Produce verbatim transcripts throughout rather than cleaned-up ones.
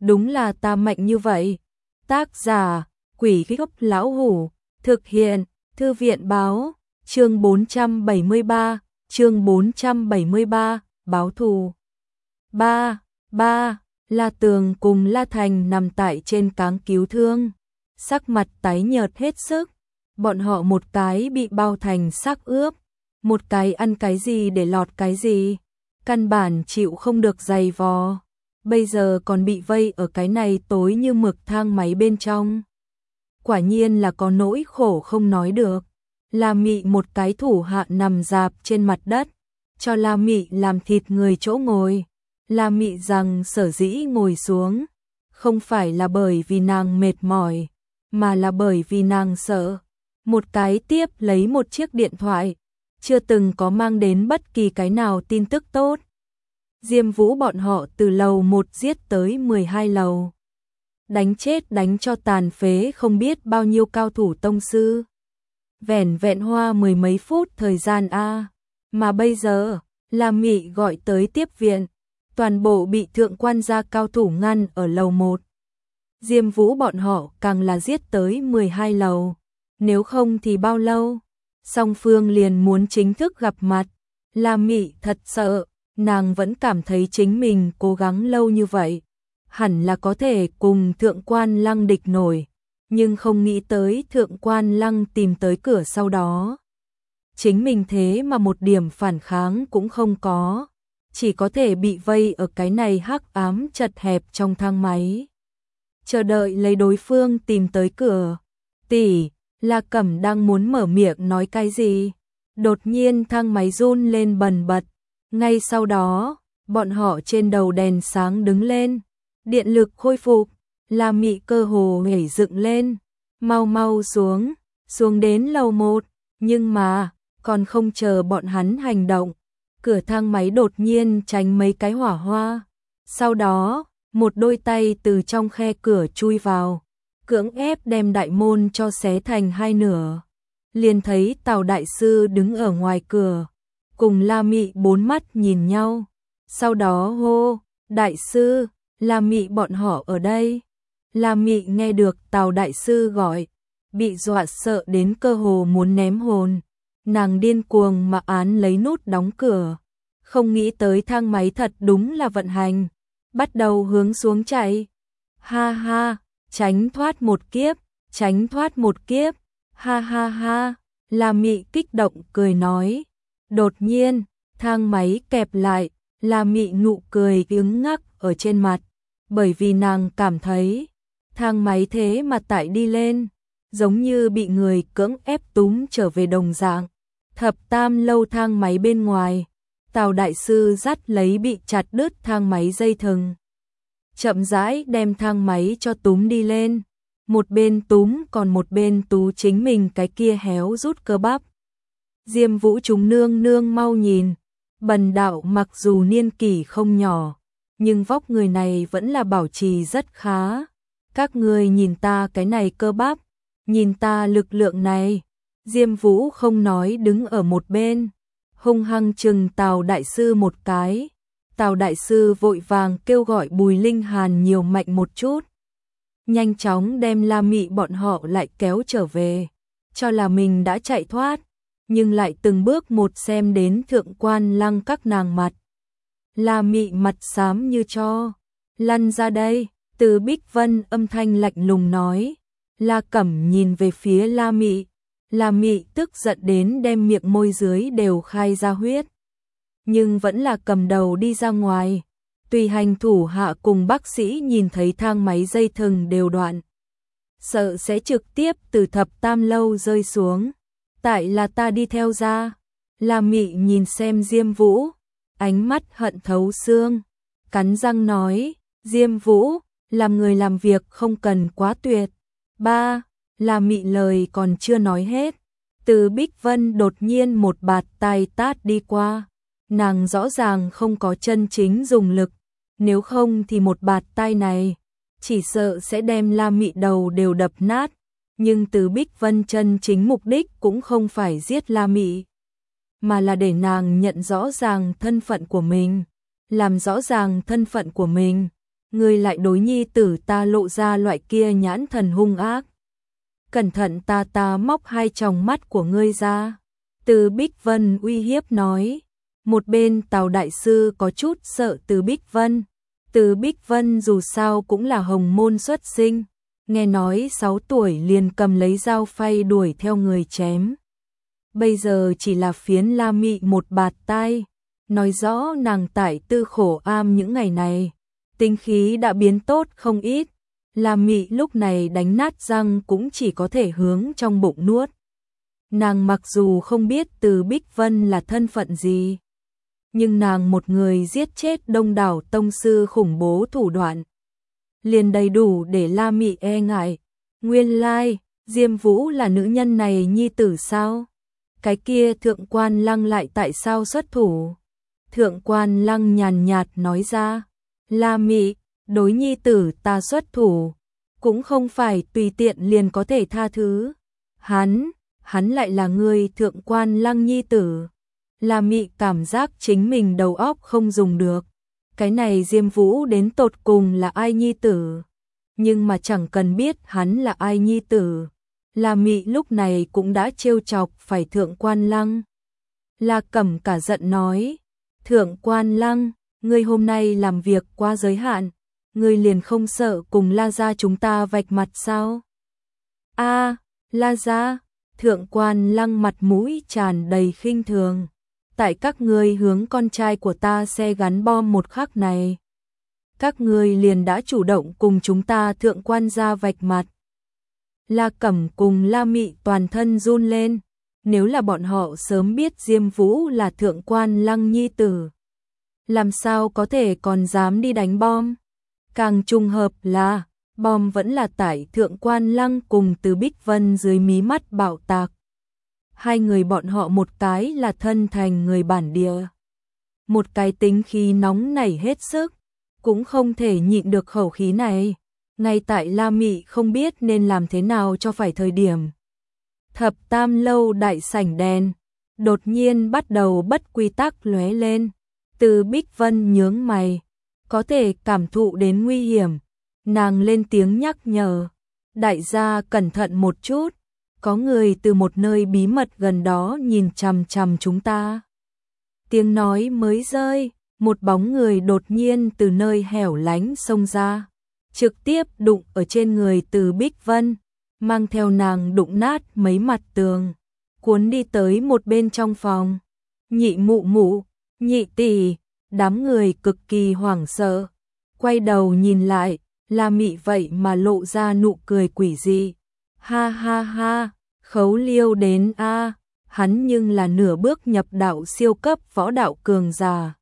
đúng là ta mạnh như vậy. Tác giả, Quỷ Gốc Lão Hủ, thực hiện, Thư viện Báo, chương bốn trăm bảy mươi ba, chương bốn trăm bảy mươi ba, báo thù. ba, ba, La Tường cùng La Thành nằm tại trên cáng cứu thương, sắc mặt tái nhợt hết sức, bọn họ một cái bị bao thành xác ướp, một cái ăn cái gì để lọt cái gì, căn bản chịu không được giày vò, bây giờ còn bị vây ở cái này tối như mực thang máy bên trong. Quả nhiên là có nỗi khổ không nói được. La Mị một cái thủ hạ nằm dạp trên mặt đất, cho La Mị làm thịt người chỗ ngồi. La Mị rằng sở dĩ ngồi xuống, không phải là bởi vì nàng mệt mỏi, mà là bởi vì nàng sợ. Một cái tiếp lấy một chiếc điện thoại, chưa từng có mang đến bất kỳ cái nào tin tức tốt. Diêm Vũ bọn họ từ lầu một giết tới mười hai lầu. Đánh chết đánh cho tàn phế không biết bao nhiêu cao thủ tông sư. Vẻn vẹn hoa mười mấy phút thời gian a, mà bây giờ, La Mị gọi tới tiếp viện, toàn bộ bị thượng quan gia cao thủ ngăn ở lầu một. Diêm Vũ bọn họ càng là giết tới mười hai lầu, nếu không thì bao lâu, song phương liền muốn chính thức gặp mặt. La Mị thật sợ, nàng vẫn cảm thấy chính mình cố gắng lâu như vậy, hẳn là có thể cùng thượng quan Lăng địch nổi, nhưng không nghĩ tới thượng quan Lăng tìm tới cửa sau đó. Chính mình thế mà một điểm phản kháng cũng không có, chỉ có thể bị vây ở cái này hắc ám chật hẹp trong thang máy. Chờ đợi lấy đối phương tìm tới cửa. Tỷ, La Cẩm đang muốn mở miệng nói cái gì, đột nhiên thang máy run lên bần bật, ngay sau đó, bọn họ trên đầu đèn sáng đứng lên, điện lực khôi phục, La Mị cơ hồ nhảy dựng lên, mau mau xuống, xuống đến lầu một, nhưng mà, còn không chờ bọn hắn hành động, cửa thang máy đột nhiên tránh mấy cái hỏa hoa, sau đó, một đôi tay từ trong khe cửa chui vào, cưỡng ép đem đại môn cho xé thành hai nửa. Liền thấy Tào đại sư đứng ở ngoài cửa, cùng La Mị bốn mắt nhìn nhau, sau đó hô, đại sư, La Mị bọn họ ở đây. La Mị nghe được Tào đại sư gọi, bị dọa sợ đến cơ hồ muốn ném hồn, nàng điên cuồng mà án lấy nút đóng cửa, không nghĩ tới thang máy thật đúng là vận hành, bắt đầu hướng xuống chạy. Ha ha, tránh thoát một kiếp, tránh thoát một kiếp, ha ha ha, La Mị kích động cười nói. Đột nhiên, thang máy kẹp lại, La Mị nụ cười cứng ngắc ở trên mặt, bởi vì nàng cảm thấy, thang máy thế mà tại đi lên, giống như bị người cưỡng ép túm trở về đồng dạng. Thập tam lâu thang máy bên ngoài, Tào đại sư dắt lấy bị chặt đứt thang máy dây thừng, chậm rãi đem thang máy cho túm đi lên, một bên túm còn một bên tú chính mình cái kia héo rút cơ bắp. Diêm Vũ chúng nương nương mau nhìn, Bần đạo mặc dù niên kỷ không nhỏ, nhưng vóc người này vẫn là bảo trì rất khá. Các người nhìn ta cái này cơ bắp, nhìn ta lực lượng này. Diêm Vũ không nói đứng ở một bên, hung hăng chừng Tào đại sư một cái. Tào đại sư vội vàng kêu gọi Bùi Linh Hàn nhiều mạnh một chút, nhanh chóng đem La Mị bọn họ lại kéo trở về, cho là mình đã chạy thoát, nhưng lại từng bước một xem đến thượng quan Lăng các nàng mặt. La Mị mặt xám như tro, lăn ra đây. Từ Bích Vân âm thanh lạnh lùng nói. La Cẩm nhìn về phía La Mị, La Mị tức giận đến đem miệng môi dưới đều khai ra huyết, nhưng vẫn là cầm đầu đi ra ngoài. Tùy hành thủ hạ cùng bác sĩ nhìn thấy thang máy dây thừng đều đoạn, sợ sẽ trực tiếp từ thập tam lâu rơi xuống. Tại là ta đi theo ra. La Mị nhìn xem Diêm Vũ, ánh mắt hận thấu xương, cắn răng nói, Diêm Vũ, làm người làm việc không cần quá tuyệt. Ba, La Mị lời còn chưa nói hết, Từ Bích Vân đột nhiên một bạt tai tát đi qua, nàng rõ ràng không có chân chính dùng lực, nếu không thì một bạt tai này, chỉ sợ sẽ đem La Mị đầu đều đập nát. Nhưng Từ Bích Vân chân chính mục đích cũng không phải giết La Mị, mà là để nàng nhận rõ ràng thân phận của mình, làm rõ ràng thân phận của mình. ngươi lại đối nhi tử ta lộ ra loại kia nhãn thần hung ác. Cẩn thận ta ta móc hai tròng mắt của ngươi ra. Từ Bích Vân uy hiếp nói. Một bên Tào đại sư có chút sợ Từ Bích Vân. Từ Bích Vân dù sao cũng là hồng môn xuất sinh, nghe nói sáu tuổi liền cầm lấy dao phay đuổi theo người chém. Bây giờ chỉ là phiến La Mị một bạt tai, nói rõ nàng tại Tư Khổ Am những ngày này, tính khí đã biến tốt không ít. La Mị lúc này đánh nát răng cũng chỉ có thể hướng trong bụng nuốt. Nàng mặc dù không biết Từ Bích Vân là thân phận gì, nhưng nàng một người giết chết đông đảo tông sư khủng bố thủ đoạn, liền đầy đủ để La Mị e ngại. Nguyên lai, Diêm Vũ là nữ nhân này nhi tử sao? Cái kia Thượng Quan Lăng lại tại sao xuất thủ? Thượng Quan Lăng nhàn nhạt nói ra, La Mị, đối nhi tử ta xuất thủ, cũng không phải tùy tiện liền có thể tha thứ. Hắn, hắn lại là người Thượng Quan Lăng nhi tử. La Mị cảm giác chính mình đầu óc không dùng được. Cái này Diêm Vũ đến tột cùng là ai nhi tử? Nhưng mà chẳng cần biết hắn là ai nhi tử, La Mị lúc này cũng đã trêu chọc phải Thượng Quan Lăng. La Cẩm cả giận nói, Thượng Quan Lăng, ngươi hôm nay làm việc quá giới hạn, ngươi liền không sợ cùng La gia chúng ta vạch mặt sao? A, La gia. Thượng Quan Lăng mặt mũi tràn đầy khinh thường. Tại các ngươi hướng con trai của ta xe gắn bom một khắc này, các ngươi liền đã chủ động cùng chúng ta Thượng Quan gia vạch mặt. La Cẩm cùng La Mị toàn thân run lên. Nếu là bọn họ sớm biết Diêm Vũ là Thượng Quan Lăng nhi tử, làm sao có thể còn dám đi đánh bom? Càng trùng hợp là bom vẫn là tại Thượng Quan Lăng cùng Từ Bích Vân dưới mí mắt bạo tạc. Hai người bọn họ một cái là thân thành người bản địa, một cái tính khí nóng nảy hết sức, cũng không thể nhịn được khẩu khí này. Ngay tại La Mị không biết nên làm thế nào cho phải thời điểm, Thập Tam lâu đại sảnh đèn đột nhiên bắt đầu bất quy tắc lóe lên. Từ Bích Vân nhướng mày, có thể cảm thụ đến nguy hiểm, nàng lên tiếng nhắc nhở, đại gia cẩn thận một chút, có người từ một nơi bí mật gần đó nhìn chằm chằm chúng ta. Tiếng nói mới rơi, một bóng người đột nhiên từ nơi hẻo lánh xông ra, trực tiếp đụng ở trên người Từ Bích Vân, mang theo nàng đụng nát mấy mặt tường, cuốn đi tới một bên trong phòng. Nhị mụ mụ, nhị tỷ, đám người cực kỳ hoảng sợ, quay đầu nhìn lại, La Mị vậy mà lộ ra nụ cười quỷ dị. Ha ha ha, Khấu Liêu đến a, hắn nhưng là nửa bước nhập đạo siêu cấp võ đạo cường giả.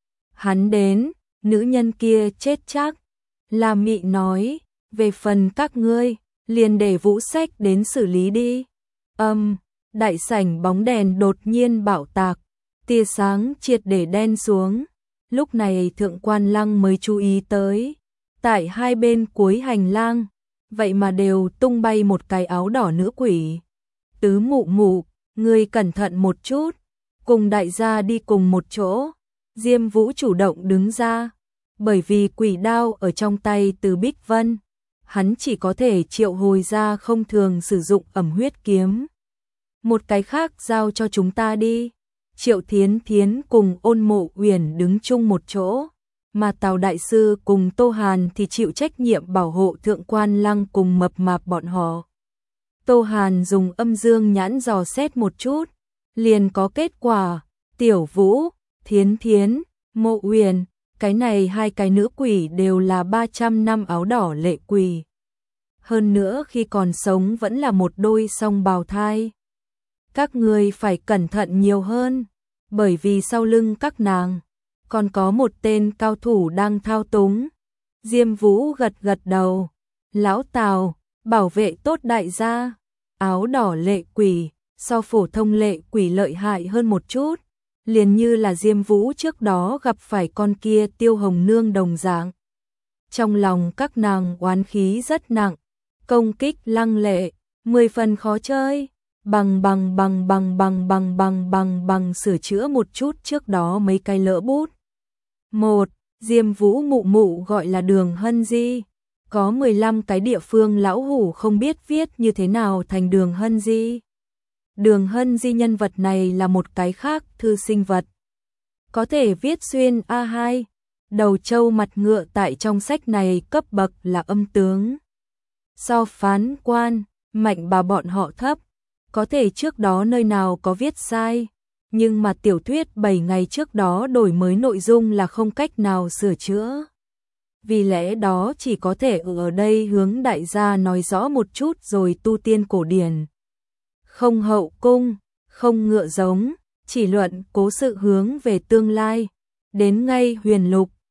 Hắn đến, nữ nhân kia chết chắc. La Mị nói, về phần các ngươi, liền để Vũ Sách đến xử lý đi. Âm, đại sảnh bóng đèn đột nhiên bạo tạc, tia sáng triệt để đen xuống. Lúc này Thượng Quan Lăng mới chú ý tới, tại hai bên cuối hành lang, vậy mà đều tung bay một cái áo đỏ nữ quỷ. Tứ mụ mụ, ngươi cẩn thận một chút, cùng đại gia đi cùng một chỗ. Diêm Vũ chủ động đứng ra, bởi vì quỷ đao ở trong tay Từ Bích Vân, hắn chỉ có thể triệu hồi ra không thường sử dụng ẩm huyết kiếm. Một cái khác giao cho chúng ta đi. Triệu Thiến Thiến cùng Ôn Mộ Uyển đứng chung một chỗ, mà Tào đại sư cùng Tô Hàn thì chịu trách nhiệm bảo hộ Thượng Quan Lăng cùng mập mạp bọn họ. Tô Hàn dùng âm dương nhãn dò xét một chút, liền có kết quả. Tiểu Vũ, Thiến Thiến, Mộ Uyển, cái này hai cái nữ quỷ đều là ba trăm năm áo đỏ lệ quỷ. Hơn nữa khi còn sống vẫn là một đôi song bào thai. Các ngươi phải cẩn thận nhiều hơn, bởi vì sau lưng các nàng còn có một tên cao thủ đang thao túng. Diêm Vũ gật gật đầu, lão Tào, bảo vệ tốt đại gia. Áo đỏ lệ quỷ so phổ thông lệ quỷ lợi hại hơn một chút, liền như là Diêm Vũ trước đó gặp phải con kia Tiêu Hồng Nương đồng dạng. Trong lòng các nàng oán khí rất nặng, công kích lăng lệ, mười phần khó chơi. Bằng bằng bằng bằng bằng bằng bằng bằng bằng sửa chữa một chút trước đó mấy cái lỡ bút. Một, Diêm Vũ mụ mụ gọi là Đường Hân Di. Có mười lăm cái địa phương lão hủ không biết viết như thế nào thành Đường Hân Di. Đường Hân Di nhân vật này là một cái khác thư sinh vật. Có thể viết xuyên a hai, đầu trâu mặt ngựa tại trong sách này cấp bậc là âm tướng. So phán quan, mạnh bà bọn họ thấp, có thể trước đó nơi nào có viết sai, nhưng mà tiểu thuyết bảy ngày trước đó đổi mới nội dung là không cách nào sửa chữa. Vì lẽ đó chỉ có thể ở đây hướng đại gia nói rõ một chút rồi tu tiên cổ điển. Không hậu cung, không ngựa giống, chỉ luận cố sự hướng về tương lai. Đến ngay huyền lục,